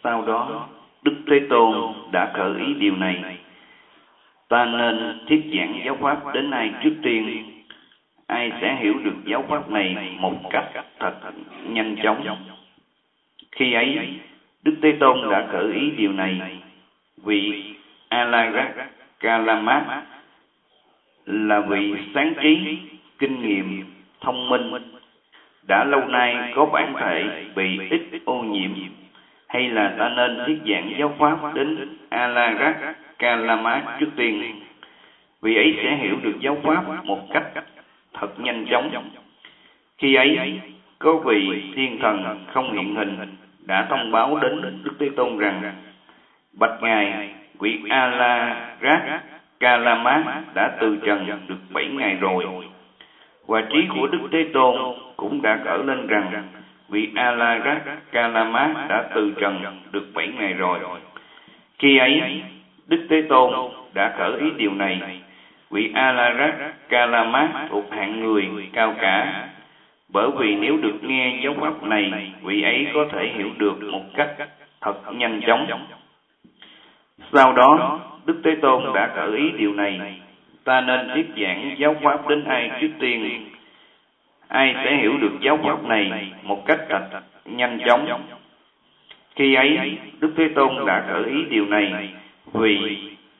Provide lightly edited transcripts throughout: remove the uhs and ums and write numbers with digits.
Sau đó, Đức Thế Tôn đã khởi ý điều này: ta nên thuyết giảng giáo pháp đến ai trước tiên? Ai sẽ hiểu được giáo pháp này một cách thật nhanh chóng? Khi ấy, Đức Thế Tôn đã khởi ý điều này: vị A-la-gát-ca-la-mát là vị sáng trí, kinh nghiệm, thông minh, đã lâu nay có bản thể bị ít ô nhiễm, hay là ta nên thuyết giảng giáo pháp đến A-la-gát-ca-la-mát trước tiên? Vị ấy sẽ hiểu được giáo pháp một cách thật nhanh chóng. Khi ấy, có vị thiên thần không hiện hình đã thông báo đến Đức Thế Tôn rằng: bạch Ngài, vị A-la-gát-ca-la-mát đã từ trần được 7 ngày rồi. Và trí của Đức Thế Tôn cũng đã khởi lên rằng: vị A-la-gát-ca-la-mát đã từ trần được 7 ngày rồi. Khi ấy, Đức Thế Tôn đã khởi ý điều này: vị A-la-gát-ca-la-mát thuộc hạng người cao cả, bởi vì nếu được nghe giáo pháp này, vị ấy có thể hiểu được một cách thật nhanh chóng. Sau đó, Đức Thế Tôn đã khởi ý điều này: ta nên thuyết giảng giáo pháp đến ai trước tiên? Ai sẽ hiểu được giáo pháp này một cách thật nhanh chóng? Khi ấy, Đức Thế Tôn đã khởi ý điều này: vì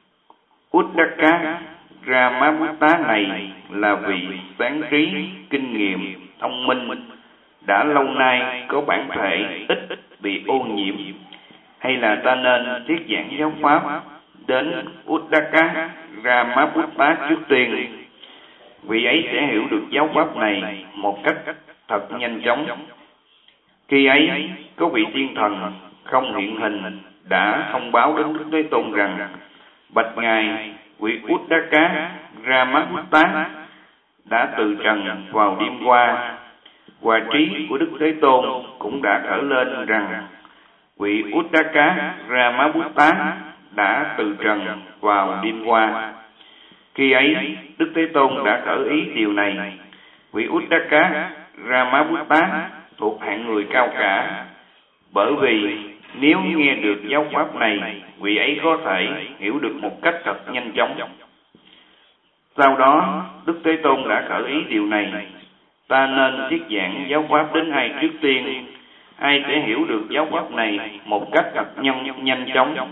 Uddaka-Ramabutta này là vị sáng trí, kinh nghiệm, thông minh, đã lâu nay có bản thể ít bị ô nhiễm, hay là ta nên thuyết giảng giáo pháp đến Uddaka-Ramabutta trước tiên? Vị ấy sẽ hiểu được giáo pháp này một cách thật nhanh chóng. Khi ấy, có vị thiên thần không hiện hình đã thông báo đến Đức Thế Tôn rằng: bạch Ngài, vị Uddaka-Ramabutta đã từ trần vào đêm qua. Và trí của Đức Thế Tôn cũng đã khởi lên rằng: vị Uddaka-Ramabutta đã từ trần vào đêm qua. Khi ấy, Đức Thế Tôn đã khởi ý điều này: vị Uddaka-Ramabutta thuộc hạng người cao cả, bởi vì nếu nghe được giáo pháp này, vị ấy có thể hiểu được một cách thật nhanh chóng. Sau đó, Đức Thế Tôn đã khởi ý điều này: ta nên thuyết giảng giáo pháp đến ai trước tiên? Ai sẽ hiểu được giáo pháp này một cách thật nhanh chóng?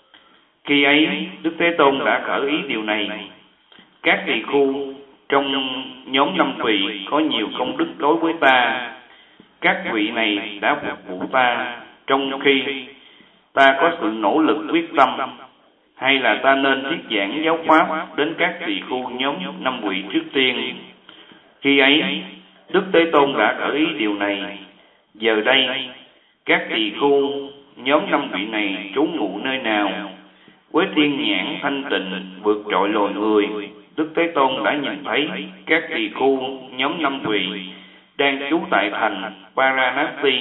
Khi ấy, Đức Thế Tôn đã khởi ý điều này: các tỳ khu trong nhóm 5 vị có nhiều công đức đối với ta. Các vị này đã phục vụ ta, trong khi ta có sự nỗ lực quyết tâm. Hay là ta nên thuyết giảng giáo pháp đến các tỳ khu nhóm 5 vị trước tiên? Khi ấy, Đức Thế Tôn đã khởi ý điều này: giờ đây, các tỳ khu nhóm 5 vị này trú ngụ nơi nào? Với thiên nhãn thanh tịnh vượt trội loài người, Đức Thế Tôn đã nhìn thấy các tỳ khu nhóm 5 vị đang trú tại thành Paranasi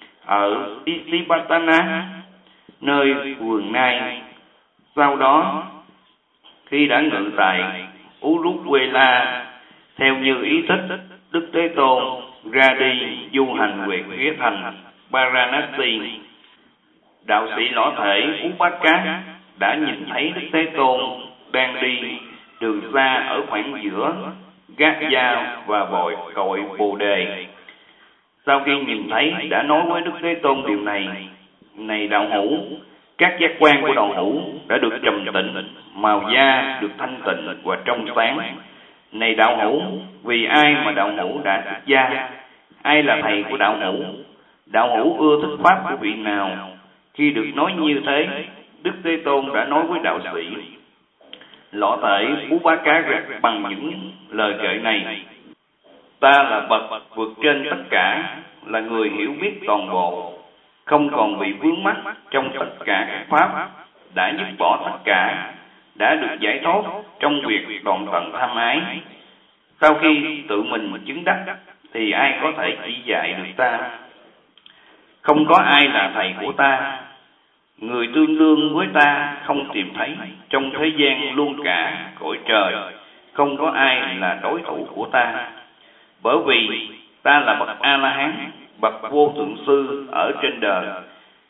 ở Isipatana, nơi vườn Nai. Sau đó, khi đã ngự tại Urukwela, theo như ý thích, Đức Thế Tôn ra đi du hành về phía thành Paranasi. Đạo sĩ lõa thể Upaka đã nhìn thấy Đức Thế Tôn đang đi đường xa ở khoảng giữa Gát-gia và cội Bồ Đề. Sau khi nhìn thấy, đã nói với Đức Thế Tôn điều này: này đạo hữu, các giác quan của đạo hữu đã được trầm tịnh, màu da được thanh tịnh và trong sáng. Này đạo hữu, vì ai mà đạo hữu đã xuất gia? Ai là thầy của đạo hữu? Đạo hữu ưa thích pháp của vị nào? Khi được nói như thế, Đức Thế Tôn đã nói với đạo sĩ lõa thể Upaka bằng những lời kệ này: ta là bậc vượt trên tất cả, là người hiểu biết toàn bộ, không còn bị vướng mắc trong tất cả các pháp, đã dứt bỏ tất cả, đã được giải thoát trong việc đoạn tận tham ái. Sau khi tự mình chứng đắc, thì ai có thể chỉ dạy được ta? Không có ai là thầy của ta. Người tương đương với ta không tìm thấy trong thế gian luôn cả cõi trời. Không có ai là đối thủ của ta. Bởi vì ta là bậc A-la-hán, bậc vô thượng sư ở trên đời.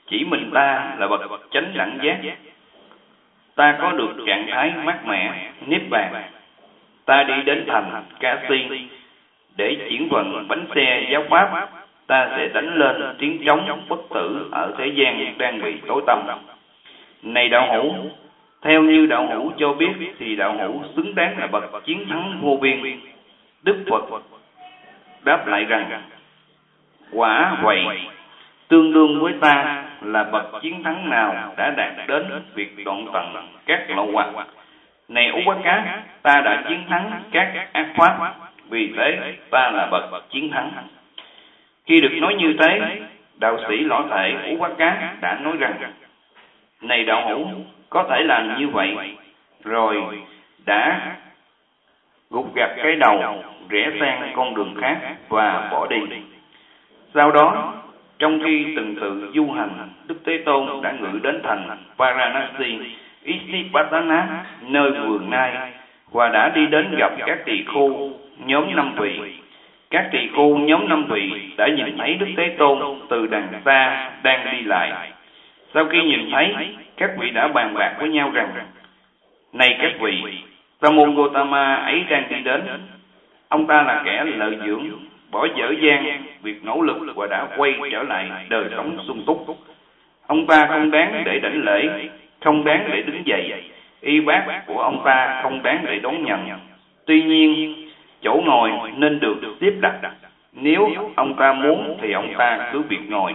chỉ mình ta là bậc chánh đẳng giác. Ta có được trạng thái mát mẻ, niết bàn. Ta đi đến thành Ca Si để chuyển vận bánh xe giáo pháp. Ta sẽ đánh lên tiếng trống bất tử ở thế gian đang bị tối tăm. Này đạo hữu, theo như đạo hữu cho biết thì đạo hữu xứng đáng là bậc chiến thắng vô biên. Đức Phật đáp lại rằng, quả vậy, tương đương với ta là bậc chiến thắng nào đã đạt đến việc đoạn tận các lậu hoặc. Này Upaka, ta đã chiến thắng các ác pháp, vì thế ta là bậc chiến thắng. Khi được nói như thế, đạo sĩ lõa thể Upaka đã nói rằng, này đạo hữu, có thể làm như vậy, rồi đã gục gặt cái đầu, rẽ sang con đường khác và bỏ đi. Sau đó, trong khi từng tự du hành, Đức Thế Tôn đã ngự đến thành Varanasi, Isipatana, nơi vườn nai, và đã đi đến gặp các tỳ khưu nhóm 5 vị. Các tỳ khưu nhóm 5 vị đã nhìn thấy Đức Thế Tôn từ đằng xa đang đi lại. Sau khi nhìn thấy, các vị đã bàn bạc với nhau rằng, này các vị, Sa môn Gotama ấy đang đi đến. Ông ta là kẻ lợi dưỡng, bỏ dở dang việc nỗ lực và đã quay trở lại đời sống sung túc. Ông ta không đáng để đảnh lễ, không đáng để đứng dậy. Y bát của ông ta không đáng để đón nhận. Tuy nhiên, chỗ ngồi nên được xếp đặt. Nếu ông ta muốn thì ông ta cứ việc ngồi.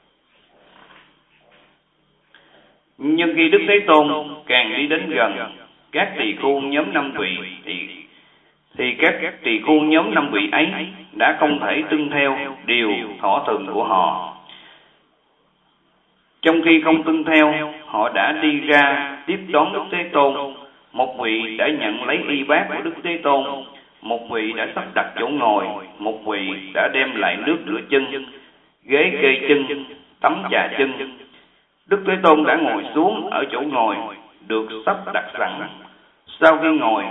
Nhưng khi Đức Thế Tôn càng đi đến gần các tỳ khưu nhóm 5 vị thì các tỳ khưu nhóm 5 vị ấy đã không thể tuân theo điều thọ thường của họ. Trong khi không tuân theo, họ đã đi ra tiếp đón Đức Thế Tôn. Một vị đã nhận lấy y bát của Đức Thế Tôn, một vị đã sắp đặt chỗ ngồi, một vị đã đem lại nước rửa chân, ghế kê chân, tấm trà chân. Đức Thế Tôn đã ngồi xuống ở chỗ ngồi được sắp đặt sẵn. Sau khi ngồi,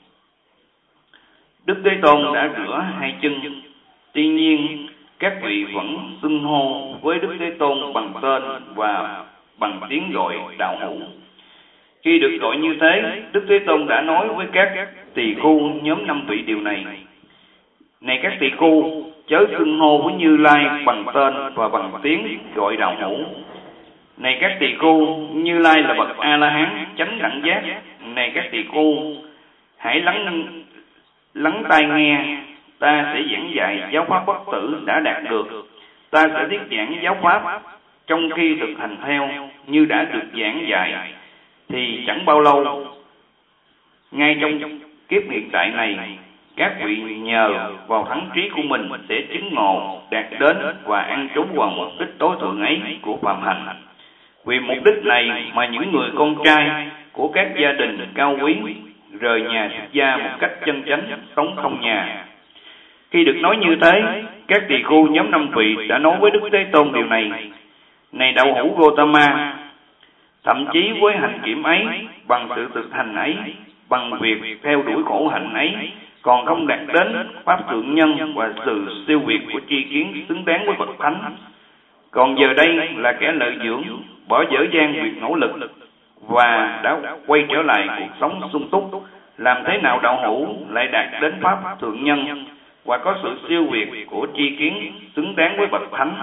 Đức Thế Tôn đã rửa hai chân. Tuy nhiên, các vị vẫn xưng hô với Đức Thế Tôn bằng tên và bằng tiếng gọi đạo hữu. Khi được gọi như thế, Đức Thế Tôn đã nói với các tỳ khưu nhóm 5 vị điều này. Này các tỳ khưu, chớ xưng hô với Như Lai bằng tên và bằng tiếng gọi đạo hữu. Này các tỳ khưu, Như Lai là bậc A-la-hán chánh đẳng giác. Này các tỳ khưu, hãy lắng tai nghe, ta sẽ giảng dạy giáo pháp bất tử đã đạt được. Ta sẽ thuyết giảng giáo pháp trong khi thực hành theo như đã được giảng dạy, thì chẳng bao lâu, ngay trong kiếp hiện tại này, các vị nhờ vào thắng trí của mình sẽ chứng ngộ, đạt đến và an trú vào mục đích tối thượng ấy của phàm hành. Vì mục đích này mà những người con trai của các gia đình cao quý rời nhà xuất gia một cách chân chánh, sống không nhà. Khi được nói như thế, các tỳ khưu nhóm 5 vị đã nói với Đức Thế Tôn điều này. Này đạo hữu Gotama, thậm chí với hành kiểm ấy, bằng sự thực hành ấy, bằng việc theo đuổi khổ hạnh ấy, còn không đạt đến pháp thượng nhân và sự siêu việt của tri kiến xứng đáng với bậc thánh. Còn giờ đây là kẻ lợi dưỡng, bỏ dở dang việc nỗ lực và đã quay trở lại cuộc sống sung túc. Làm thế nào đạo hữu lại đạt đến pháp thượng nhân và có sự siêu việt của tri kiến xứng đáng với bậc thánh?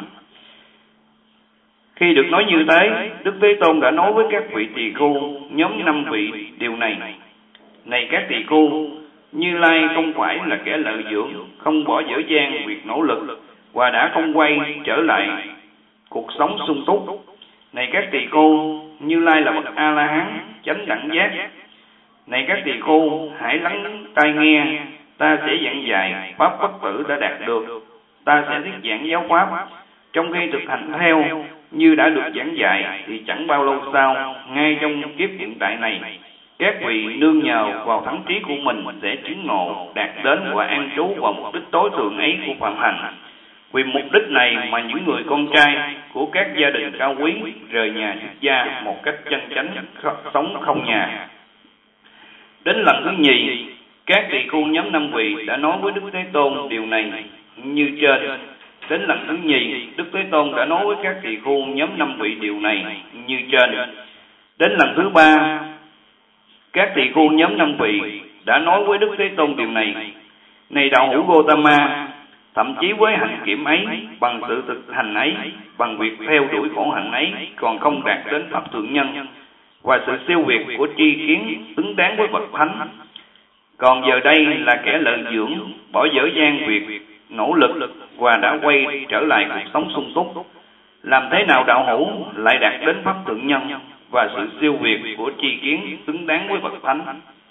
Khi được nói như thế, Đức Thế Tôn đã nói với các vị tỳ khưu nhóm 5 vị điều này. Này các tỳ khưu, Như Lai không phải là kẻ lợi dưỡng, không bỏ dở dang việc nỗ lực và đã không quay trở lại cuộc sống sung túc. Này các tỳ khưu, Như Lai là bậc A-la-hán chánh đẳng giác. Này các tỳ khưu, hãy lắng tai nghe, ta sẽ giảng dạy pháp bất tử đã đạt được. Ta sẽ thuyết giảng giáo pháp trong khi thực hành theo như đã được giảng dạy, thì chẳng bao lâu sau, ngay trong kiếp hiện tại này, các vị nương nhờ vào thắng trí của mình sẽ chứng ngộ, đạt đến và an trú vào mục đích tối thượng ấy của phàm hành. Vì mục đích này mà những người con trai của các gia đình cao quý rời nhà xuất gia một cách chân chánh, sống không nhà. Đến lần thứ nhì, các tỳ khưu nhóm 5 vị đã nói với Đức Thế Tôn điều này như trên. Đến lần thứ nhì, Đức Thế Tôn đã nói với các tỳ khưu nhóm 5 vị điều này như trên. Đến lần thứ ba, các tỳ khưu nhóm 5 vị đã nói với Đức Thế Tôn điều này: Này đạo hữu Gotama, thậm chí với hành kiểm ấy, bằng sự thực hành ấy, bằng việc theo đuổi khổ hạnh ấy, còn không đạt đến pháp thượng nhân và sự siêu việt của tri kiến xứng đáng với bậc thánh. Còn giờ đây là kẻ lợi dưỡng, bỏ dở dang việc nỗ lực và đã quay trở lại cuộc sống sung túc. Làm thế nào đạo hữu lại đạt đến pháp thượng nhân và sự siêu việt của tri kiến xứng đáng với bậc thánh?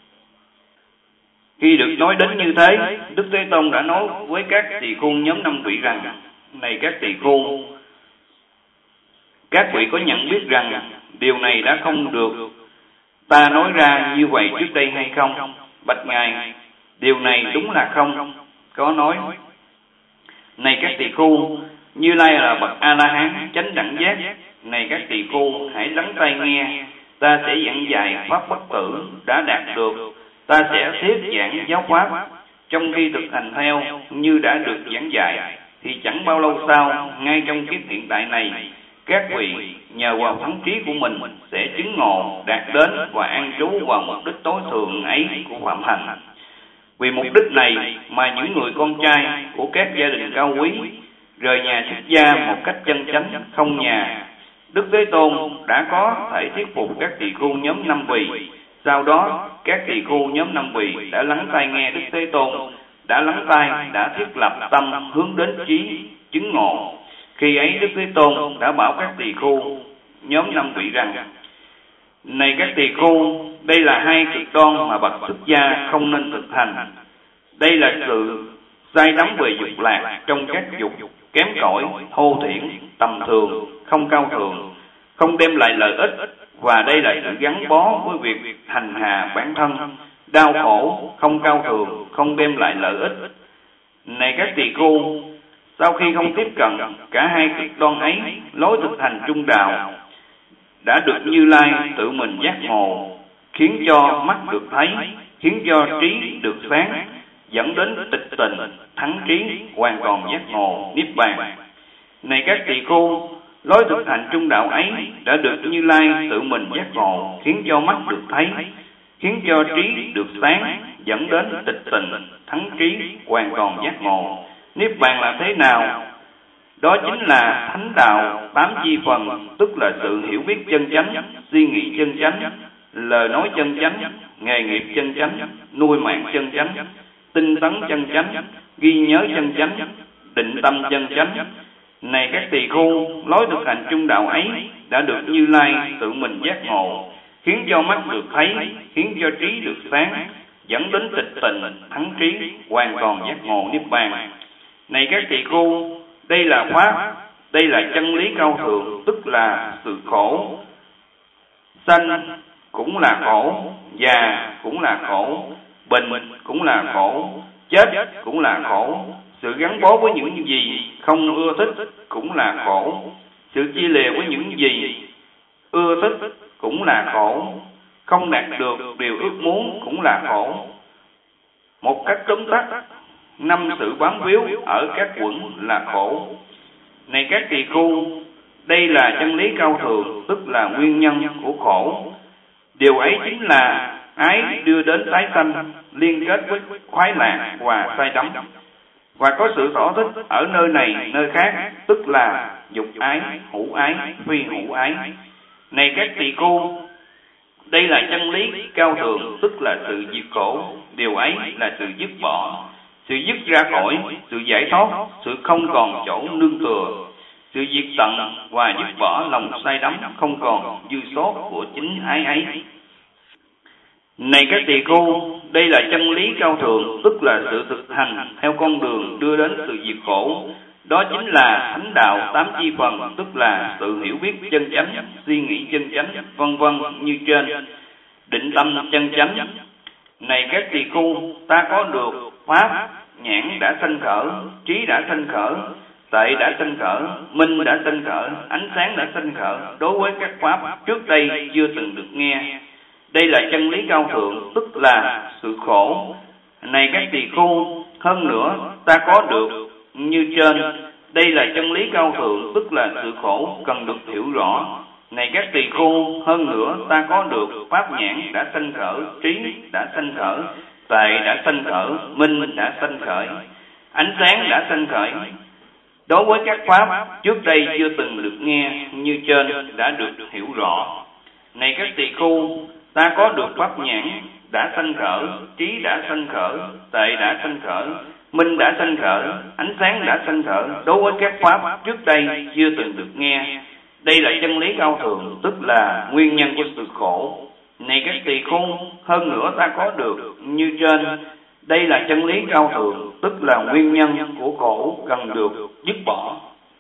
Khi được nói đến như thế, Đức Thế Tôn đã nói với các tỳ khưu nhóm 5 vị rằng: Này các tỳ khưu, các vị có nhận biết rằng điều này đã không được ta nói ra như vậy trước đây hay không? Bạch Ngài, điều này đúng là không có nói. Này các tỳ khưu, Như Lai là bậc A-la-hán chánh đẳng giác. Này các tỳ khưu, hãy lắng tai nghe, ta sẽ giảng dạy pháp bất tử đã đạt được. Ta sẽ thuyết giảng giáo pháp. Trong khi thực hành theo như đã được giảng dạy, thì chẳng bao lâu sau, ngay trong kiếp hiện tại này, các vị nhờ vào thắng trí của mình sẽ chứng ngộ, đạt đến và an trú vào mục đích tối thượng ấy của phạm hành. Vì mục đích này mà những người con trai của các gia đình cao quý rời nhà xuất gia một cách chân chánh, không nhà, Đức Thế Tôn đã có thể thuyết phục các tỳ khưu nhóm 5 vị. Sau đó, các tỳ khưu nhóm 5 vị đã lắng tai nghe Đức Thế Tôn, đã thiết lập tâm hướng đến trí chứng ngộ. Khi ấy Đức Thế Tôn đã bảo các tỳ khưu nhóm 5 vị rằng: Này các tỳ khưu, đây là hai cực đoan mà bậc xuất gia không nên thực hành. Đây là sự sai đắm về dục lạc trong các dục kém cỏi, thô thiển, tầm thường, không cao thượng, không đem lại lợi ích, và đây là sự gắn bó với việc hành hạ bản thân, đau khổ, không cao thường, không đem lại lợi ích. Này các tỳ khưu, sau khi không tiếp cận cả hai cực đoan ấy, lối thực hành trung đạo đã được Như Lai tự mình giác ngộ, khiến cho mắt được thấy, khiến cho trí được sáng, dẫn đến tịch tịnh, thắng trí, hoàn toàn giác ngộ, niết bàn. Này các tỳ khưu, lối thực hành trung đạo ấy đã được Như Lai tự mình giác ngộ, khiến cho mắt được thấy, khiến cho trí được sáng, dẫn đến tịch tịnh, thắng trí, hoàn toàn giác ngộ. Niết bàn là thế nào? Đó chính là thánh đạo 8 chi phần, tức là sự hiểu biết chân chánh, suy nghĩ chân chánh, lời nói chân chánh, nghề nghiệp chân chánh, nuôi mạng chân chánh, tinh tấn chân chánh, ghi nhớ chân chánh, định tâm chân chánh. Này các tỳ khưu, lối thực hành trung đạo ấy đã được Như Lai tự mình giác ngộ, khiến cho mắt được thấy, khiến cho trí được sáng, dẫn đến tịch tịnh, thắng trí, hoàn toàn giác ngộ niết bàn. Này các tỳ khưu, đây là pháp, đây là chân lý cao thượng, tức là sự khổ. Sanh cũng là khổ, già cũng là khổ, bệnh cũng là khổ, chết cũng là khổ. Sự gắn bó với những gì không ưa thích cũng là khổ. Sự chia lìa với những gì ưa thích cũng là khổ. Không đạt được điều ước muốn cũng là khổ. Một cách tóm tắt, 5 sự bám víu ở các quẩn là khổ. Này các tỳ khưu, đây là chân lý cao thượng, tức là nguyên nhân của khổ. Điều ấy chính là ái đưa đến tái sanh, liên kết với khoái lạc và say đắm, và có sự thỏa thích ở nơi này nơi khác, tức là dục ái, hữu ái, phi hữu ái. Này các tỳ khưu, đây là chân lý cao thượng, tức là sự diệt khổ. Điều ấy là sự dứt bỏ, sự dứt ra khỏi, sự giải thoát, sự không còn chỗ nương tựa, sự diệt tận và dứt bỏ lòng say đắm không còn dư sót của chính ái ấy. Này các tỳ khưu, đây là chân lý cao thượng, tức là sự thực hành theo con đường đưa đến sự diệt khổ. Đó chính là thánh đạo 8 chi phần, tức là sự hiểu biết chân chánh, suy nghĩ chân chánh, vân vân như trên. Định tâm chân chánh. Này các tỳ khưu, ta có được pháp, nhãn đã sanh khởi, trí đã sanh khởi, tuệ đã sanh khởi, minh đã sanh khởi, ánh sáng đã sanh khởi đối với các pháp trước đây chưa từng được nghe. Đây là chân lý cao thượng, tức là sự khổ. Này các tỳ khưu, hơn nữa ta có được như trên. Đây là chân lý cao thượng, tức là sự khổ cần được hiểu rõ. Này các tỳ khưu, hơn nữa ta có được pháp nhãn đã sanh khởi, trí đã sanh khởi, tuệ đã sanh khởi, minh đã sanh khởi, ánh sáng đã sanh khởi. Đối với các pháp trước đây chưa từng được nghe như trên đã được hiểu rõ. Này các tỳ khưu, ta có được pháp nhãn đã sanh khởi, trí đã sanh khởi, tuệ đã sanh khởi, minh đã sanh khởi, ánh sáng đã sanh khởi. Đối với các pháp trước đây chưa từng được nghe, đây là chân lý cao thượng, tức là nguyên nhân của sự khổ. Này các tỳ khưu, hơn nữa ta có được như trên. Đây là chân lý cao thượng, tức là nguyên nhân của khổ cần được dứt bỏ.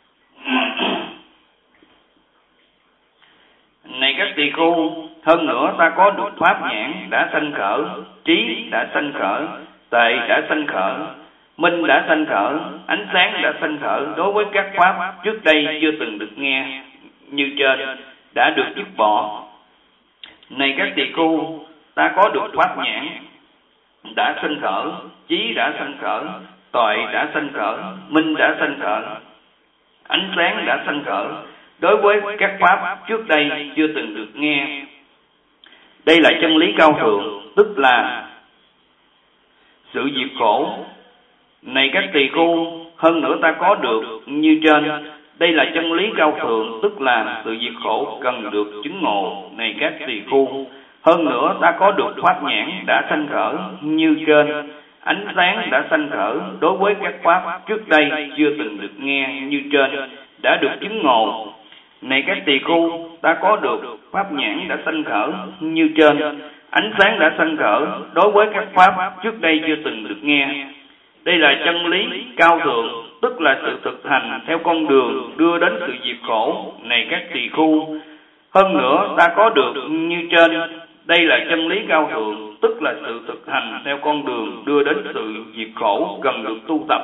Này các tỳ khưu, hơn nữa ta có được pháp nhãn đã sanh khởi, trí đã sanh khởi, tuệ đã sanh khởi, minh đã sanh khởi, ánh sáng đã sanh khởi. Đối với các pháp trước đây chưa từng được nghe như trên đã được dứt bỏ. Này các tỳ khưu, ta có được pháp nhãn đã sanh khởi, trí đã sanh khởi, tuệ đã sanh khởi, minh đã sanh khởi, ánh sáng đã sanh khởi. Đối với các pháp trước đây chưa từng được nghe, đây là chân lý cao thượng, tức là sự diệt khổ. Này các tỳ khưu, hơn nữa ta có được như trên. Đây là chân lý cao thượng, tức là sự diệt khổ cần được chứng ngộ. Này các tỳ khưu, hơn nữa ta có được pháp nhãn đã sanh khởi như trên. Ánh sáng đã sanh khởi. Đối với các pháp trước đây chưa từng được nghe như trên đã được chứng ngộ. Này các tỳ khưu, ta có được pháp nhãn đã sanh khởi như trên. Ánh sáng đã sanh khởi. Đối với các pháp trước đây chưa từng được nghe, đây là chân lý cao thượng, tức là sự thực hành theo con đường đưa đến sự diệt khổ. Này các tỳ khưu, hơn nữa ta có được như trên. Đây là chân lý cao thượng, tức là sự thực hành theo con đường đưa đến sự diệt khổ cần được tu tập.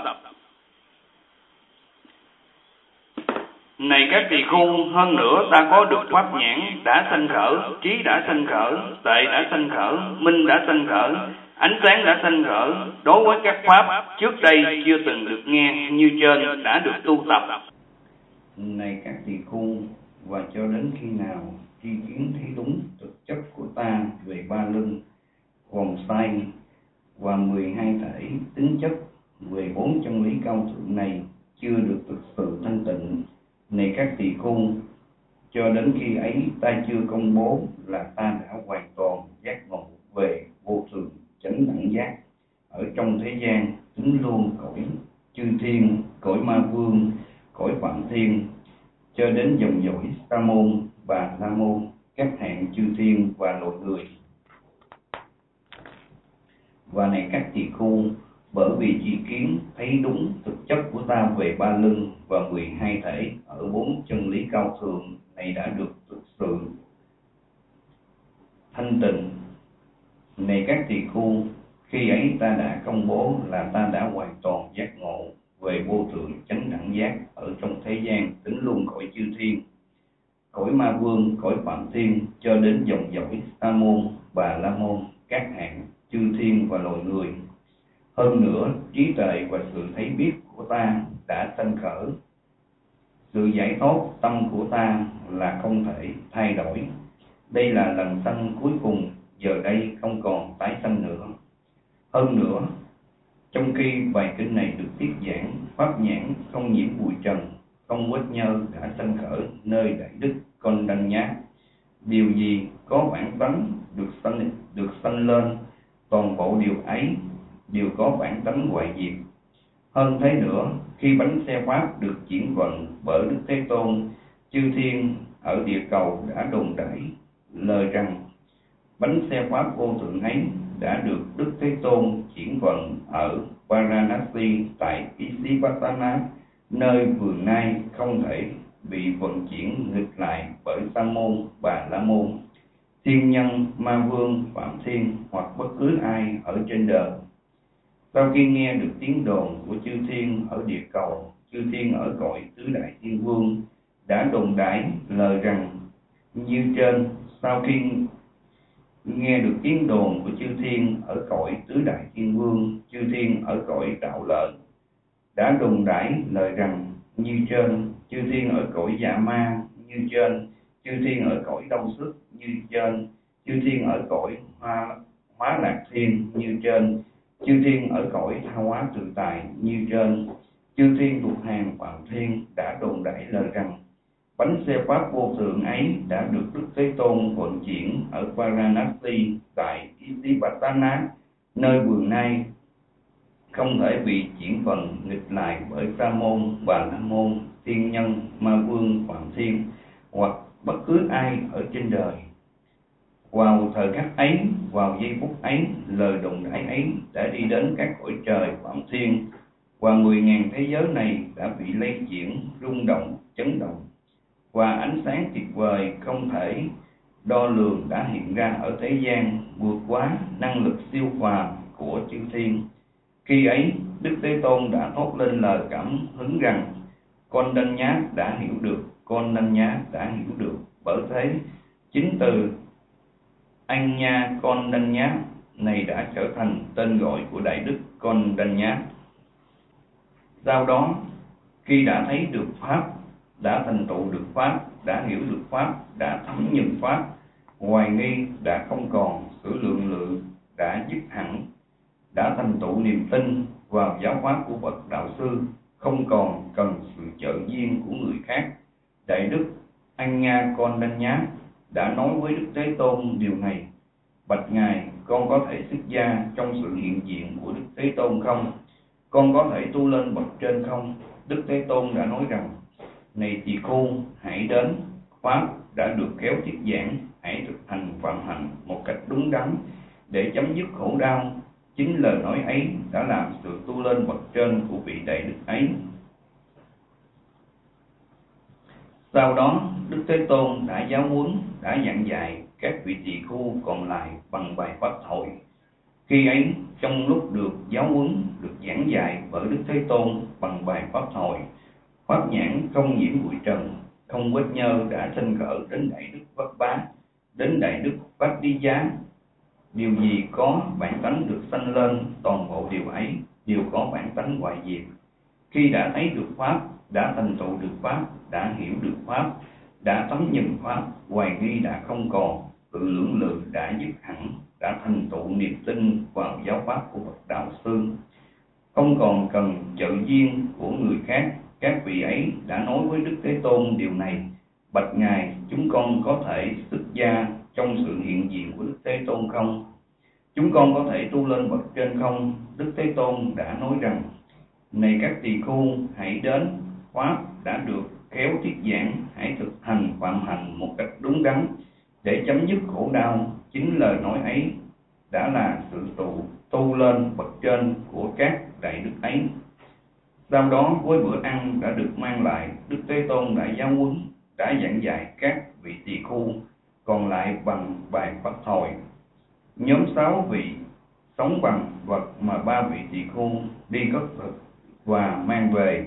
Này các tỳ khưu, hơn nữa ta có được pháp nhãn đã sanh khởi, trí đã sanh khởi, tuệ đã sanh khởi, minh đã sanh khởi, ánh sáng đã sanh khởi. Đối với các pháp trước đây chưa từng được nghe như trên đã được tu tập. Này các tỳ khưu, và cho đến khi nào tri kiến thấy đúng thực chất của ta về ba lưng, vòng xoay và 12 thể tính chất về 4 chân lý cao thượng này chưa được thực sự thanh tịnh. Này các tỳ khưu, cho đến khi ấy ta chưa công bố là ta đã hoàn toàn giác ngộ về vô thường chánh đẳng giác ở trong thế gian, tính luôn cõi chư thiên, cõi ma vương, cõi phạm thiên, cho đến dòng dõi Sa môn, Bà La môn, các hạng chư thiên và loài người. Và này các tỳ khưu, bởi vì tri kiến thấy đúng thực chất của ta về ba lưng và 12 thể ở 4 chân lý cao thượng này đã được thực sự thanh tịnh. Này các tỳ khưu, khi ấy ta đã công bố là ta đã hoàn toàn giác ngộ về vô thượng chánh đẳng giác ở trong thế gian, tính luôn cõi chư thiên, cõi ma vương, cõi phạm thiên, cho đến dòng dõi Sa môn, Bà La môn, các hạng chư thiên và loài người. Hơn nữa, trí tuệ và sự thấy biết của ta đã sanh khởi. Sự giải thoát tâm của ta là không thể thay đổi. Đây là lần sanh cuối cùng, giờ đây không còn tái sanh nữa. Hơn nữa, trong khi bài kinh này được thuyết giảng, pháp nhãn không nhiễm bụi trần, không vết nhơ đã sanh khởi nơi đại đức Con Đăng Nhát. Điều gì có bản tánh được sanh lên, toàn bộ điều ấy đều có bản tánh hoại diệt. Hơn thế nữa, khi bánh xe pháp được chuyển vận bởi Đức Thế Tôn, chư thiên ở địa cầu đã đồn đãi lời rằng bánh xe pháp vô thượng ấy đã được Đức Thế Tôn chuyển vận ở Varanasi tại Isivasana, nơi vườn nai không thể bị vận chuyển nghịch lại bởi Sa môn, Bà La môn, thiên nhân, ma vương, phạm thiên hoặc bất cứ ai ở trên đời. Sau khi nghe được tiếng đồn của chư thiên ở địa cầu, chư thiên ở cõi tứ đại thiên vương đã đồn đãi lời rằng như trên. Sau khi nghe được tiếng đồn của chư thiên ở cõi tứ đại thiên vương, chư thiên ở cõi đạo lợi đã đồn đãi lời rằng như trên, chư thiên ở cõi dạ ma như trên, chư thiên ở cõi đau sức như trên, chư thiên ở cõi hóa lạc thiên như trên, chư thiên ở cõi tha hóa tự tại như trên, chư thiên thuộc hàng Phạm Thiên đã đồn đại lời rằng bánh xe pháp vô thượng ấy đã được Đức Thế Tôn vận chuyển ở Varanasi tại Itipatana, nơi vườn này không thể bị chuyển phần nghịch lại bởi Sa môn, Bà La môn, tiên nhân, ma vương, Phạm Thiên hoặc bất cứ ai ở trên đời. Vào thời khắc ấy, vào giây phút ấy, lời đồn đại ấy đã đi đến các cõi trời Phạm Thiên, và 10.000 thế giới này đã bị lay chuyển, rung động, chấn động, và ánh sáng tuyệt vời không thể đo lường đã hiện ra ở thế gian, vượt quá năng lực siêu phàm của chư thiên. Khi ấy, Đức Thế Tôn đã thốt lên lời cảm hứng rằng con Đanh Nhát đã hiểu được, con Đanh Nhát đã hiểu được. Bởi thế, chính từ Anh Nha con Đanh Nhát này đã trở thành tên gọi của Đại Đức con Đanh Nhát. Sau đó, khi đã thấy được Pháp, đã thành tựu được Pháp, đã hiểu được Pháp, đã thấm nhuần Pháp, hoài nghi đã không còn, sự lượng lự đã dứt hẳn, đã thành tựu niềm tin vào giáo pháp của bậc đạo sư, không còn cần sự trợ duyên của người khác. Đại Đức Anh Nha con Đanh Nhát đã nói với Đức Thế Tôn điều này: bạch Ngài, con có thể xuất gia trong sự hiện diện của Đức Thế Tôn không? Con có thể tu lên bậc trên không? Đức Thế Tôn đã nói rằng: này tỳ khưu, hãy đến, Pháp đã được khéo thuyết giảng, hãy thực hành phạm hạnh một cách đúng đắn để chấm dứt khổ đau. Chính lời nói ấy đã làm sự tu lên bậc trên của vị Đại Đức ấy. Sau đó, Đức Thế Tôn đã giáo huấn, đã giảng dạy các vị tỳ khưu còn lại bằng bài pháp thoại. Khi ấy, trong lúc được giáo huấn, được giảng dạy bởi Đức Thế Tôn bằng bài pháp thoại, pháp nhãn không nhiễm bụi trần, không vết nhơ đã sinh khởi đến Đại Đức Vất Bá, đến Đại Đức Vát Đi Giá. Điều gì có bản tánh được sanh lên, toàn bộ điều ấy đều có bản tánh hoại diệt. Khi đã thấy được Pháp, đã thành tựu được Pháp, đã hiểu được Pháp, đã thấm nhuần Pháp, hoài nghi đã không còn, tự lưỡng lự đã dứt hẳn, đã thành tựu niềm tin vào giáo pháp của bậc đạo sư, không còn cần trợ duyên của người khác. Các vị ấy đã nói với Đức Thế Tôn điều này: bạch Ngài, chúng con có thể xuất gia trong sự hiện diện của Đức Thế Tôn không? Chúng con có thể tu lên bậc trên không? Đức Thế Tôn đã nói rằng: này các tỳ khưu, hãy đến, Pháp đã được khéo thuyết giảng, hãy thực hành phạm hạnh một cách đúng đắn để chấm dứt khổ đau. Chính lời nói ấy đã là sự tu lên bậc trên của các đại đức ấy. Sau đó, với bữa ăn đã được mang lại, Đức Thế Tôn đã giáo huấn, đã giảng dạy các vị tỳ khưu còn lại bằng bài pháp thoại. Nhóm 6 vị sống bằng vật mà 3 vị tỳ khưu đi cất thực và mang về.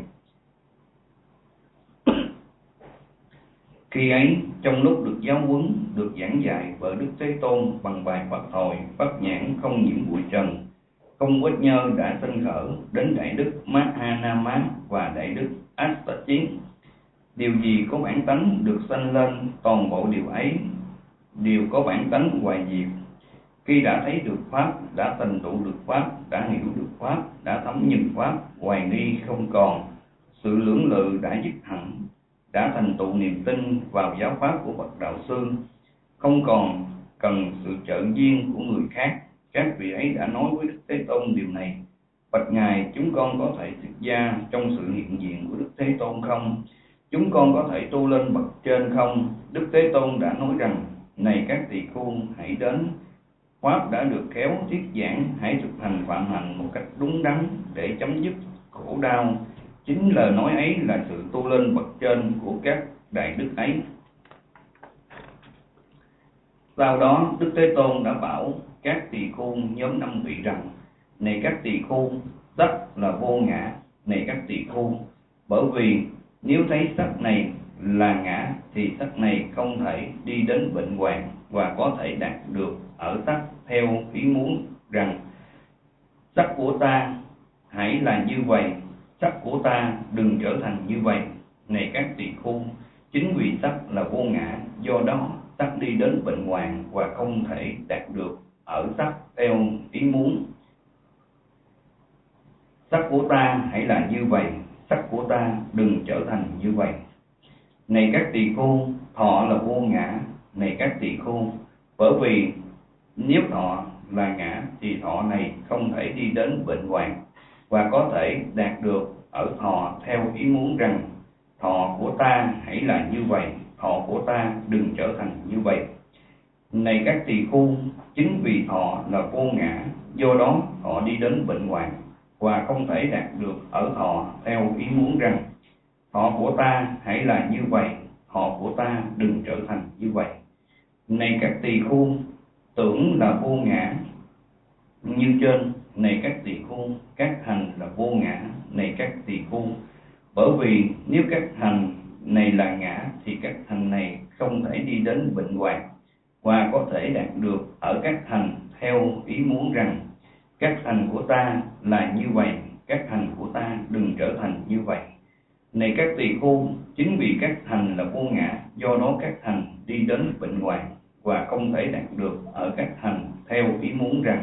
Khi ấy, trong lúc được giáo huấn, được giảng dạy bởi Đức Thế Tôn bằng bài pháp thoại, pháp nhãn không nhiễm bụi trần, không vết nhơ đã sinh khởi đến Đại Đức Mahanama và Đại Đức Assachi. Điều gì có bản tánh được sanh lên, toàn bộ điều ấy đều có bản tánh hoại diệt. Khi đã thấy được Pháp, đã thành tựu được Pháp, đã hiểu được Pháp, đã thấm nhuần Pháp, hoài nghi không còn, sự lưỡng lự đã dứt hẳn, đã thành tựu niềm tin vào giáo pháp của bậc đạo sư, không còn cần sự trợ duyên của người khác. Các vị ấy đã nói với Đức Thế Tôn điều này: bạch Ngài, chúng con có thể xuất gia trong sự hiện diện của Đức Thế Tôn không? Chúng con có thể tu lên bậc trên không? Đức Thế Tôn đã nói rằng: này các tỳ khưu, hãy đến, Pháp đã được khéo thuyết giảng, hãy thực hành phạm hạnh một cách đúng đắn để chấm dứt khổ đau. Chính lời nói ấy là sự tu lên bậc trên của các đại đức ấy. Sau đó, Đức Thế Tôn đã bảo các tỳ khưu nhóm 5 vị rằng: này các tỳ khưu, sắc là vô ngã. Này các tỳ khưu, bởi vì nếu thấy sắc này là ngã thì sắc này không thể đi đến bệnh hoạn và có thể đạt được ở sắc theo ý muốn rằng: sắc của ta hãy là như vậy, Sắc của ta đừng trở thành như vậy. Này các tỳ khưu, chính vì sắc là vô ngã, do đó sắc đi đến bệnh hoạn và không thể đạt được ở sắc theo ý muốn. Sắc của ta hãy là như vậy, sắc của ta đừng trở thành như vậy. Này các tỳ khưu, thọ là vô ngã. Này các tỳ khưu, bởi vì nếu thọ là ngã thì thọ này không thể đi đến bệnh hoạn và có thể đạt được ở thọ theo ý muốn rằng thọ của ta hãy là như vậy, thọ của ta đừng trở thành như vậy. Này các tỳ khưu, chính vì thọ là vô ngã, do đó thọ đi đến bệnh hoạn và không thể đạt được ở thọ theo ý muốn rằng thọ của ta hãy là như vậy, thọ của ta đừng trở thành như vậy. Này các tỳ khưu, tưởng là vô ngã như trên. Này các tỳ khưu, các hành là vô ngã. Này các tỳ khưu, bởi vì nếu các hành này là ngã thì các hành này không thể đi đến bệnh hoạn và có thể đạt được ở các hành theo ý muốn rằng các hành của ta là như vậy, các hành của ta đừng trở thành như vậy. Này các tỳ khưu, chính vì các hành là vô ngã, do đó các hành đi đến bệnh hoạn và không thể đạt được ở các hành theo ý muốn rằng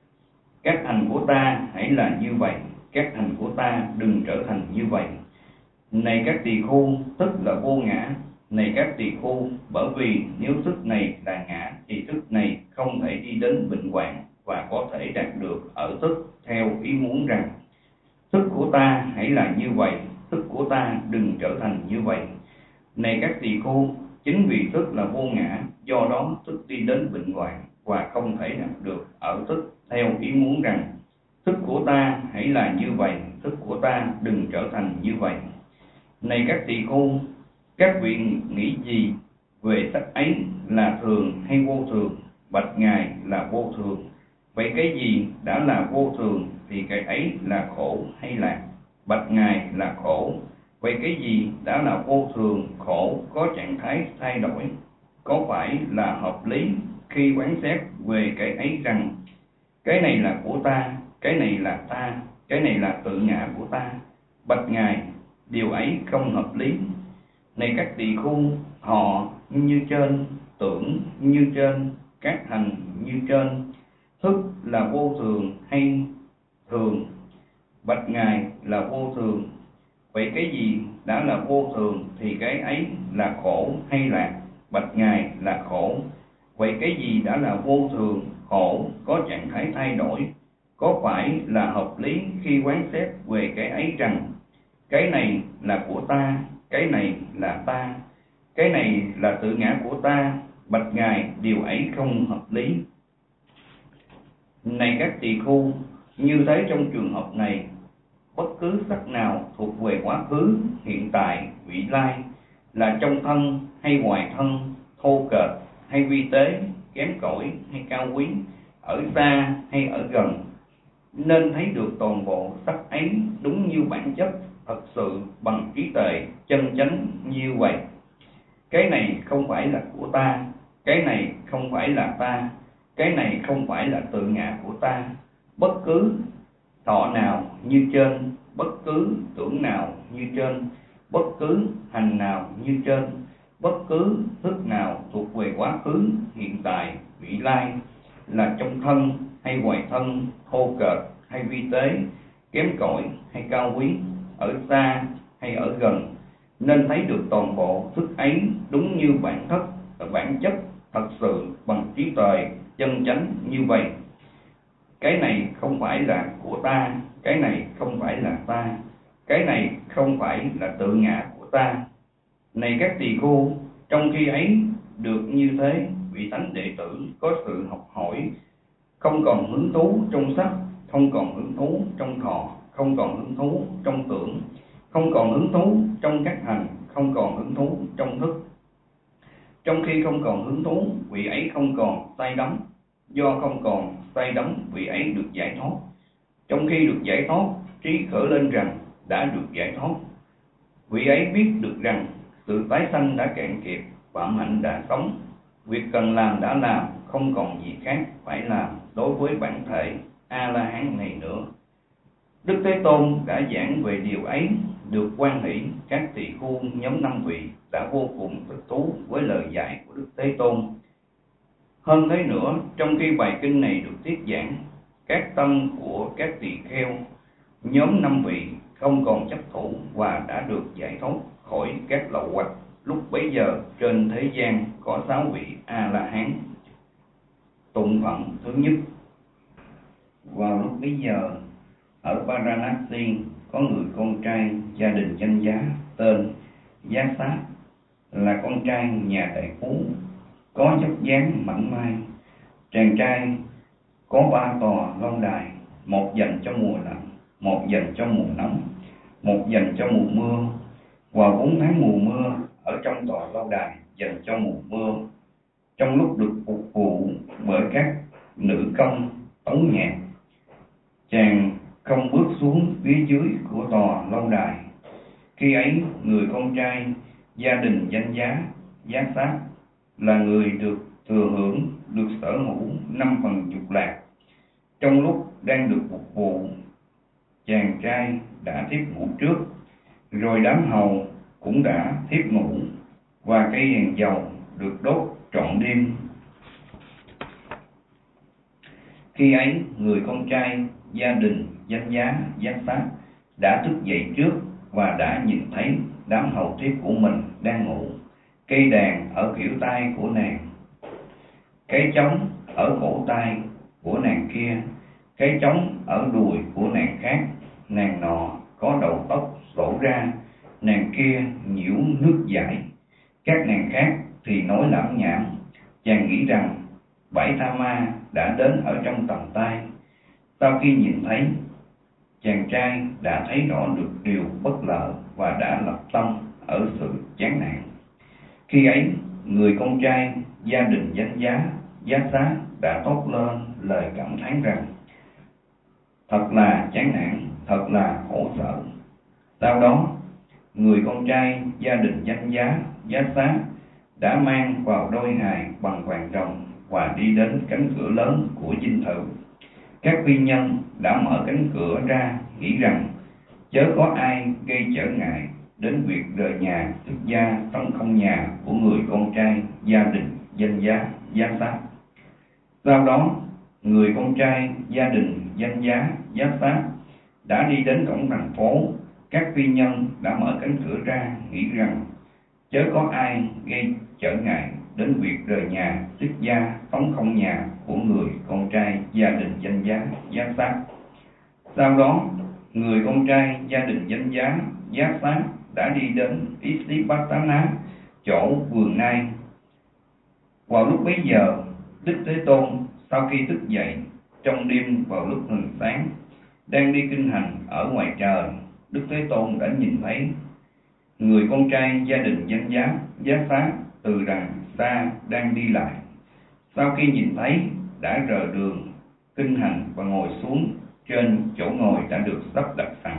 các hành của ta hãy là như vậy, các hành của ta đừng trở thành như vậy. Này các tỳ khưu, thức là vô ngã. Này các tỳ khưu, bởi vì nếu thức này là ngã thì thức này không thể đi đến bệnh hoạn và có thể đạt được ở thức theo ý muốn rằng thức của ta hãy là như vậy, thức của ta đừng trở thành như vậy. Này các tỳ khưu, chính vì thức là vô ngã, do đó thức đi đến bệnh hoạn và không thể đạt được ở thức theo ý muốn rằng thức của ta hãy là như vậy, thức của ta đừng trở thành như vậy. Này các tỳ khưu, các vị nghĩ gì về sắc ấy, là thường hay vô thường? Bạch ngài là vô thường. Vậy cái gì đã là vô thường thì cái ấy là khổ hay lạc? Bạch ngài là khổ. Vậy cái gì đã là vô thường, khổ, có trạng thái thay đổi, có phải là hợp lý khi quán xét về cái ấy rằng cái này là của ta, cái này là ta, cái này là tự ngã của ta? Bạch ngài, điều ấy không hợp lý. Này các tỳ khưu, thọ như trên, tưởng như trên, các hành như trên, thức là vô thường hay thường? Bạch ngài là vô thường. Vậy cái gì đã là vô thường thì cái ấy là khổ hay lạc? Bạch ngài là khổ. Vậy cái gì đã là vô thường, khổ, có trạng thái thay đổi, có phải là hợp lý khi quán xét về cái ấy rằng cái này là của ta, cái này là ta, cái này là tự ngã của ta? Bạch ngài, điều ấy không hợp lý. Này các tỳ khưu, như thế trong trường hợp này, bất cứ sắc nào thuộc về quá khứ, hiện tại, vị lai, là trong thân hay ngoài thân, thô kệch hay vi tế, kém cỏi hay cao quý, ở xa hay ở gần, nên thấy được toàn bộ sắc ấy đúng như bản chất thật sự bằng trí tuệ chân chánh như vậy. Cái này không phải là của ta, cái này không phải là ta, cái này không phải là tự ngã của ta. Bất cứ thọ nào như trên, bất cứ tưởng nào như trên, bất cứ hành nào như trên, bất cứ thức nào thuộc về quá khứ, hiện tại, vị lai, là trong thân hay ngoài thân, thô kệch hay vi tế, kém cỏi hay cao quý, ở xa hay ở gần, nên thấy được toàn bộ thức ấy đúng như bản chất và bản chất thật sự bằng trí tuệ chân chánh như vậy. Cái này không phải là của ta, cái này không phải là ta, cái này không phải là tự ngã của ta. Này các tỳ khưu, trong khi ấy được như thế, vị thánh đệ tử có sự học hỏi, không còn hứng thú trong sắc, không còn hứng thú trong thọ, không còn hứng thú trong tưởng, không còn hứng thú trong các hành, không còn hứng thú trong thức. Trong khi không còn hứng thú, vị ấy không còn say đắm, do không còn say đắm, vị ấy được giải thoát. Trong khi được giải thoát, trí khởi lên rằng đã được giải thoát. Vị ấy biết được rằng sự tái sanh đã cạn kiệt, phạm hạnh đã sống, việc cần làm đã làm, không còn gì khác phải làm đối với bản thể A La Hán này nữa. Đức Thế Tôn đã giảng về điều ấy, được hoan hỷ. Các tỳ khưu nhóm 5 vị đã vô cùng thích thú với lời dạy của Đức Thế Tôn. Hơn thế nữa, trong khi bài kinh này được thuyết giảng, các tâm của các tỳ kheo nhóm 5 vị không còn chấp thủ và đã được giải thoát khỏi các lậu hoặc. Lúc bấy giờ trên thế gian có 6 vị A-la-hán. Tụng phẩm thứ nhất. Vào lúc bấy giờ ở Varanasi có người con trai gia đình danh giá tên Giá Sát, là con trai nhà đại phú, có dốc dáng mảnh mai. Chàng trai có 3 tòa lâu đài, một dành cho mùa lạnh, một dành cho mùa nóng, một dành cho mùa mưa. Vào 4 tháng mùa mưa, ở trong tòa lâu đài dành cho mùa mưa, trong lúc được phục vụ bởi các nữ công tấu nhạc, chàng không bước xuống phía dưới của tòa lâu đài. Khi ấy, người con trai gia đình danh giá Giá Sát, là người được thừa hưởng, được sở hữu 5 phần dục lạc. Trong lúc đang được phục vụ, chàng trai đã thiếp ngủ trước, rồi đám hầu cũng đã thiếp ngủ, và cây đèn dầu được đốt trọn đêm. Khi ấy, người con trai gia đình danh giá Giá Sát đã thức dậy trước và đã nhìn thấy đám hầu thiếp của mình đang ngủ. Cây đàn ở khuỷu tay của nàng, cái trống ở cổ tay của nàng kia, cái trống ở đùi của nàng khác. Nàng nọ có đầu tóc xõa ra, nàng kia nhiễu nước dãi, các nàng khác thì nói lảm nhảm. Chàng nghĩ rằng 7 tha ma đã đến ở trong tầm tay. Sau khi nhìn thấy, chàng trai đã thấy rõ được điều bất lợi và đã lập tâm ở sự chán nản. Khi ấy, người con trai gia đình danh giá Giá Sát đã thốt lên lời cảm thán rằng: thật là chán nản, thật là khổ sở. Sau đó, người con trai gia đình danh giá Giá Sát đã mang vào đôi hài bằng vàng rồng và đi đến cánh cửa lớn của dinh thự. Các phi nhân đã mở cánh cửa ra, nghĩ rằng chớ có ai gây trở ngại đến việc rời nhà xuất gia tống không nhà của người con trai gia đình danh giá Giá Sát. Sau đó, người con trai gia đình danh giá Giá Sát đã đi đến cổng thành phố. Các phi nhân đã mở cánh cửa ra, nghĩ rằng chớ có ai gây trở ngại đến việc rời nhà xuất gia tống không nhà của người con trai gia đình danh giá Giá Sát. Sau đó, người con trai gia đình danh giá Giá Sát đã đi đến Isipatana, chỗ vườn nai. Vào lúc bấy giờ, Đức Thế Tôn sau khi thức dậy trong đêm vào lúc hừng sáng, đang đi kinh hành ở ngoài trời, Đức Thế Tôn đã nhìn thấy người con trai gia đình danh giá Giá Sát từ đằng xa đang đi lại. Sau khi nhìn thấy, đã rời đường kinh hành và ngồi xuống trên chỗ ngồi đã được sắp đặt sẵn.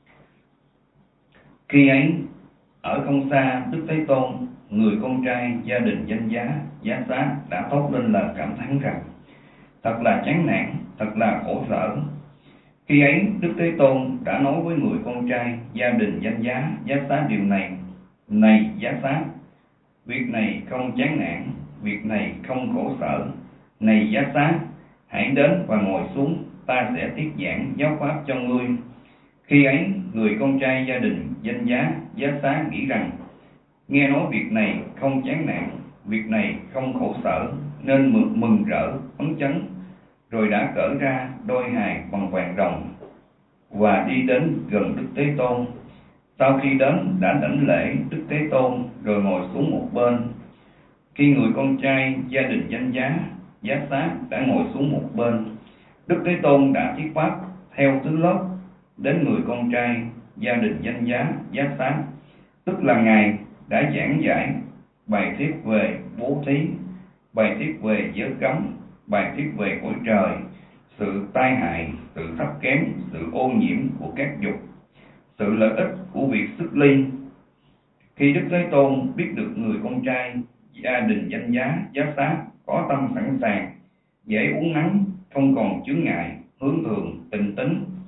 Khi ấy, ở không xa Đức Thế Tôn, người con trai gia đình danh giá Giá Sát đã thốt lên lời cảm thán rằng: thật là chán nản, thật là khổ sở. Khi ấy, Đức Thế Tôn đã nói với người con trai gia đình danh giá Giá Sát điều này: này Giá Sát, việc này không chán nản, việc này không khổ sở. Này Giá Sát, hãy đến và ngồi xuống, ta sẽ thuyết giảng giáo pháp cho ngươi. Khi ấy, người con trai gia đình danh giá Giá Sát nghĩ rằng nghe nói việc này không chán nản, việc này không khổ sở, nên mừng rỡ phấn chấn, rồi đã cởi ra đôi hài bằng vàng rồng và đi đến gần Đức Thế Tôn. Sau khi đến, đã đảnh lễ Đức Thế Tôn rồi ngồi xuống một bên. Khi người con trai gia đình danh giá Giá Sát đã ngồi xuống một bên, Đức Thế Tôn đã thuyết pháp theo thứ lớp đến người con trai gia đình danh giá Giá Sát, tức là Ngài đã giảng giải bài thuyết về bố thí, bài thuyết về giới cấm, bài thuyết về cõi trời, sự tai hại, sự thấp kém, sự ô nhiễm của các dục, sự lợi ích của việc xuất ly. Khi Đức Thế Tôn biết được người con trai gia đình danh giá Giá Sát có tâm sẵn sàng, dễ uốn nắn, không còn chướng ngại, hướng thường, bình tĩnh,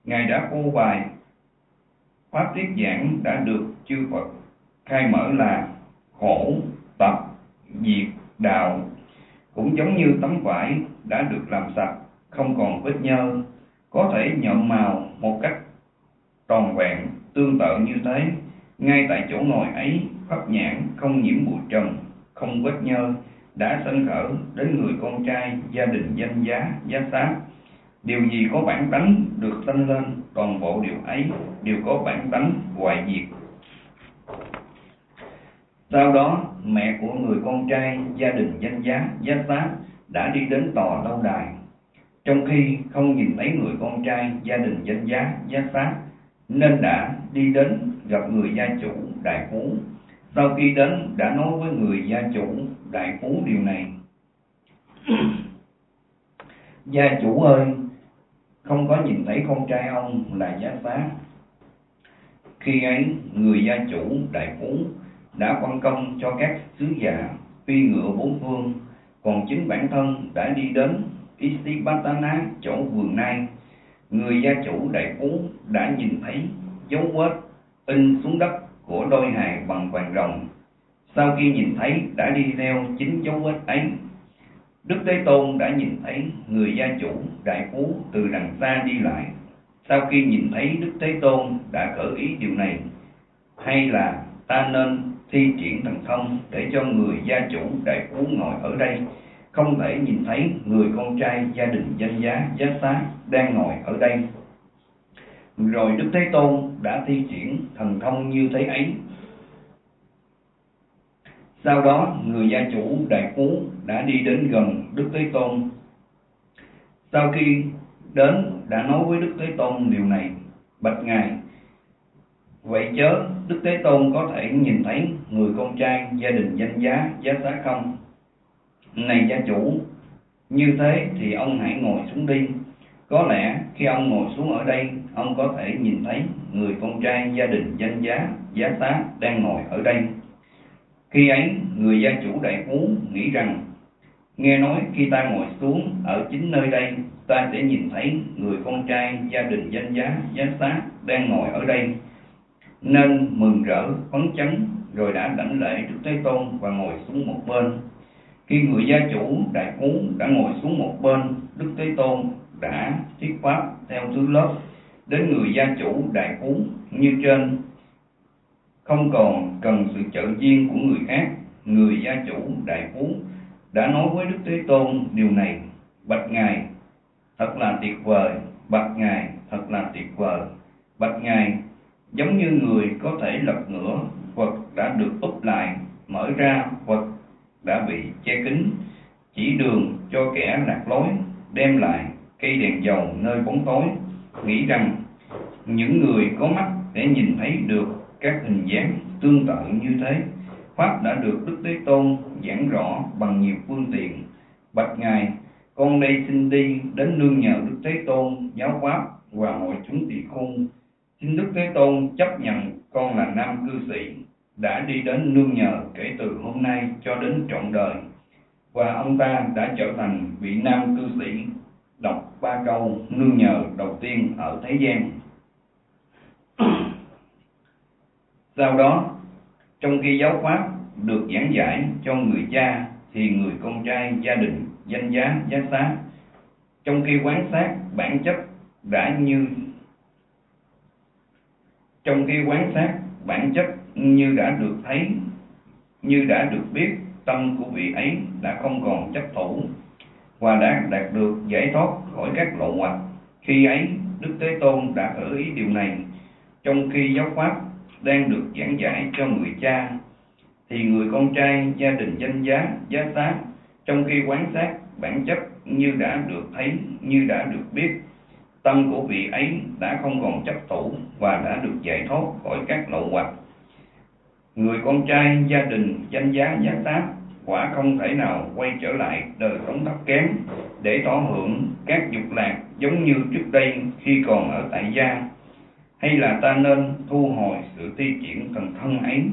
Ngài đã phô bày pháp thuyết giảng đã được chư Phật khai mở là khổ, tập, diệt, đạo, cũng giống như tấm vải đã được làm sạch, không còn vết nhơ, có thể nhuộm màu một cách tròn vẹn. Tương tự như thế, ngay tại chỗ ngồi ấy, pháp nhãn không nhiễm bụi trần, không vết nhơ đã sanh khởi đến người con trai gia đình danh giá giá xá. Điều gì có bản tánh được sanh lên, toàn bộ điều ấy đều có bản tánh hoại diệt. Sau đó, mẹ của người con trai gia đình danh giá giá xá đã đi đến tòa lâu đài. Trong khi không nhìn thấy người con trai gia đình danh giá giá xá, nên đã đi đến gặp người gia chủ đại phú. Sau khi đến đã nói với người gia chủ đại phú điều này: Gia chủ ơi, không có nhìn thấy con trai ông là giá xá. Khi ấy, người gia chủ đại phú đã phân công cho các sứ giả phi ngựa bốn phương, còn chính bản thân đã đi đến Istipatana, chỗ vườn nai. Người gia chủ đại phú đã nhìn thấy dấu vết in xuống đất của đôi hài bằng vàng ròng. Sau khi nhìn thấy đã đi theo chính dấu vết ấy. Đức Thế Tôn đã nhìn thấy người gia chủ đại phú từ đằng xa đi lại. Sau khi nhìn thấy Đức Thế Tôn đã khởi ý điều này: hay là ta nên thi triển thần thông để cho người gia chủ đại phú ngồi ở đây không thể nhìn thấy người con trai gia đình danh giá giá xá đang ngồi ở đây. Rồi Đức Thế Tôn đã thi triển thần thông như thế ấy. Sau đó người gia chủ đại phú đã đi đến gần Đức Thế Tôn. Sau khi đến đã nói với Đức Thế Tôn điều này: Bạch Ngài, vậy chớ Đức Thế Tôn có thể nhìn thấy người con trai gia đình danh giá giá xá không? Này gia chủ, như thế thì ông hãy ngồi xuống đi. Có lẽ khi ông ngồi xuống ở đây, ông có thể nhìn thấy người con trai gia đình danh giá giá xá đang ngồi ở đây. Khi ấy, người gia chủ đại phú nghĩ rằng: nghe nói khi ta ngồi xuống ở chính nơi đây, ta sẽ nhìn thấy người con trai gia đình danh giá giá xá đang ngồi ở đây, nên mừng rỡ phấn chấn, rồi đã đảnh lễ Đức Thế Tôn và ngồi xuống một bên. Khi người gia chủ đại phú đã ngồi xuống một bên, Đức Thế Tôn đã thuyết pháp theo thứ lớp đến người gia chủ đại phú như trên, không còn cần sự trợ duyên của người khác. Người gia chủ đại phú đã nói với Đức Thế Tôn điều này: Bạch Ngài, thật là tuyệt vời. Bạch Ngài, thật là tuyệt vời. Bạch Ngài, giống như người có thể lật ngửa, Phật đã được úp lại, mở ra, Phật đã bị che kín, chỉ đường cho kẻ lạc lối, đem lại cây đèn dầu nơi bóng tối. Nghĩ rằng những người có mắt để nhìn thấy được các hình dáng tương tự như thế, pháp đã được Đức Thế Tôn giảng rõ bằng nhiều phương tiện. Bạch Ngài, con đây xin đi đến nương nhờ Đức Thế Tôn giáo pháp và mọi chúng tỳ khưu. Xin Đức Thế Tôn chấp nhận con là nam cư sĩ, đã đi đến nương nhờ kể từ hôm nay cho đến trọn đời. Và ông ta đã trở thành vị nam cư sĩ đọc 3 câu nương nhờ đầu tiên ở thế gian. Sau đó, trong khi giáo pháp được giảng giải cho người cha, thì người con trai gia đình danh giá giá xá, trong khi quan sát bản chất như đã được thấy, như đã được biết, tâm của vị ấy đã không còn chấp thủ và đã đạt được giải thoát khỏi các lộ hoặc. Khi ấy, Đức Thế Tôn đã khởi ý điều này. Trong khi giáo pháp đang được giảng giải cho người cha, thì người con trai gia đình danh giá giá xá, trong khi quan sát bản chất như đã được thấy, như đã được biết, tâm của vị ấy đã không còn chấp thủ và đã được giải thoát khỏi các lậu hoặc. Người con trai gia đình danh giá giá xá quả không thể nào quay trở lại đời sống thấp kém để thọ hưởng các dục lạc giống như trước đây khi còn ở tại gia. Hay là ta nên thu hồi sự thi triển thần thân ấy?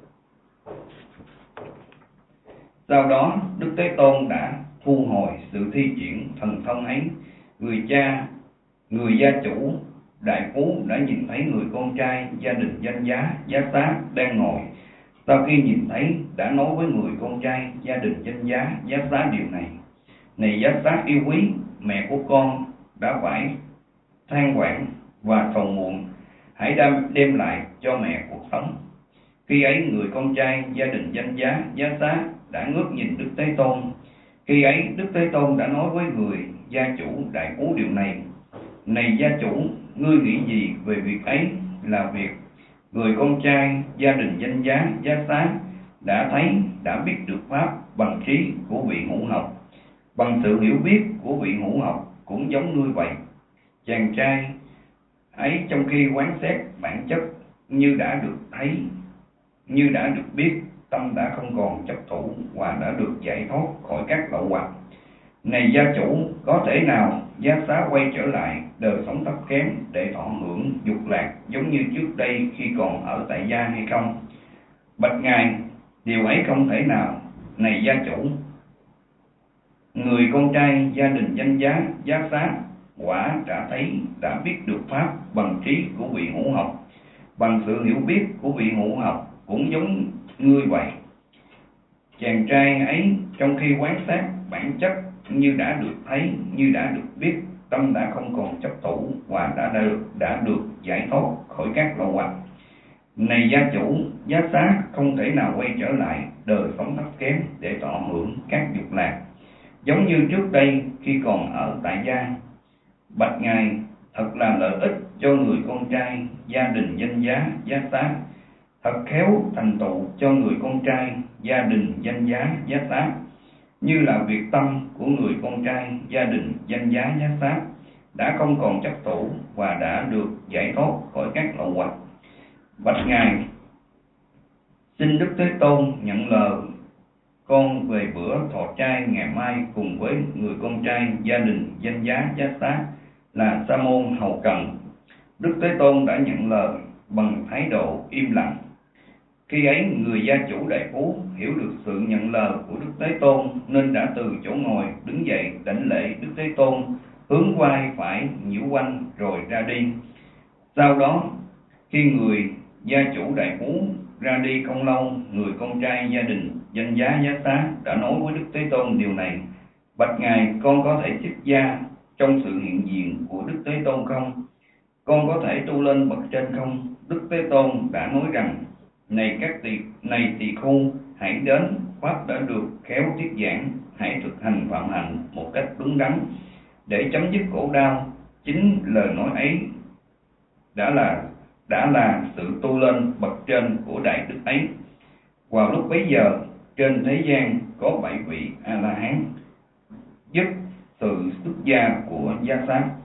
Sau đó, Đức Thế Tôn đã thu hồi sự thi triển thần thông ấy. Người cha, người gia chủ đại phú đã nhìn thấy người con trai gia đình danh giá Giá Xá đang ngồi. Sau khi nhìn thấy, đã nói với người con trai gia đình danh giá Giá Xá điều này: này Giá Xá yêu quý, mẹ của con đã phải than vãn và sầu muộn, hãy đem lại cho mẹ cuộc sống. Khi ấy người con trai gia đình danh giá Giá Xá đã ngước nhìn Đức Thế Tôn. Khi ấy Đức Thế Tôn đã nói với người gia chủ đại phú điều này: này gia chủ, ngươi nghĩ gì về việc ấy là việc người con trai gia đình danh giá Giá Xá đã thấy, đã biết được pháp bằng trí của vị hữu học, bằng sự hiểu biết của vị hữu học cũng giống ngươi vậy. Chàng trai ấy trong khi quán xét bản chất như đã được thấy, như đã được biết, tâm đã không còn chấp thủ và đã được giải thoát khỏi các lậu hoặc. Này gia chủ, có thể nào Giá Xá quay trở lại đời sống thấp kém để thọ hưởng dục lạc giống như trước đây khi còn ở tại gia hay không? Bạch Ngài, điều ấy không thể nào. Này gia chủ, người con trai gia đình danh giá Giá Xá quả đã thấy, đã biết được pháp bằng trí của vị hữu học, bằng sự hiểu biết của vị hữu học cũng giống ngươi vậy. Chàng trai ấy trong khi quán sát bản chất như đã được thấy, như đã được biết, tâm đã không còn chấp thủ và đã được giải thoát khỏi các lậu hoặc. Này gia chủ, Giá Xá không thể nào quay trở lại đời sống thấp kém để thọ hưởng các dục lạc giống như trước đây khi còn ở tại gia. Bạch Ngài, thật là lợi ích cho người con trai gia đình danh giá Giá Xá, thật khéo thành tựu cho người con trai gia đình danh giá Giá Xá, như là việc tâm của người con trai gia đình danh giá Giá Xá đã không còn chấp thủ và đã được giải thoát khỏi các lậu hoặc. Bạch Ngài, xin Đức Thế Tôn nhận lời con về bữa thọ trai ngày mai cùng với người con trai gia đình danh giá Giá Xá là Sa môn hầu cần. Đức Thế Tôn đã nhận lời bằng thái độ im lặng. Khi ấy người gia chủ đại phú hiểu được sự nhận lời của Đức Thế Tôn nên đã từ chỗ ngồi đứng dậy đảnh lễ Đức Thế Tôn, hướng vai phải nhiễu quanh rồi ra đi. Sau đó khi người gia chủ đại phú ra đi không lâu, người con trai gia đình danh giá Giá Xá đã nói với Đức Thế Tôn điều này: Bạch Ngài, con có thể xuất gia trong sự hiện diện của Đức Thế Tôn không? Con có thể tu lên bậc trên không? Đức Thế Tôn đã nói rằng: này tỳ khưu, hãy đến, pháp đã được khéo thuyết giảng, hãy thực hành phạm hạnh một cách đúng đắn để chấm dứt khổ đau. Chính lời nói ấy đã là sự tu lên bậc trên của đại đức ấy. Vào lúc bấy giờ, trên thế gian có 7 vị A La Hán giúp sự xuất gia của Giá Xá.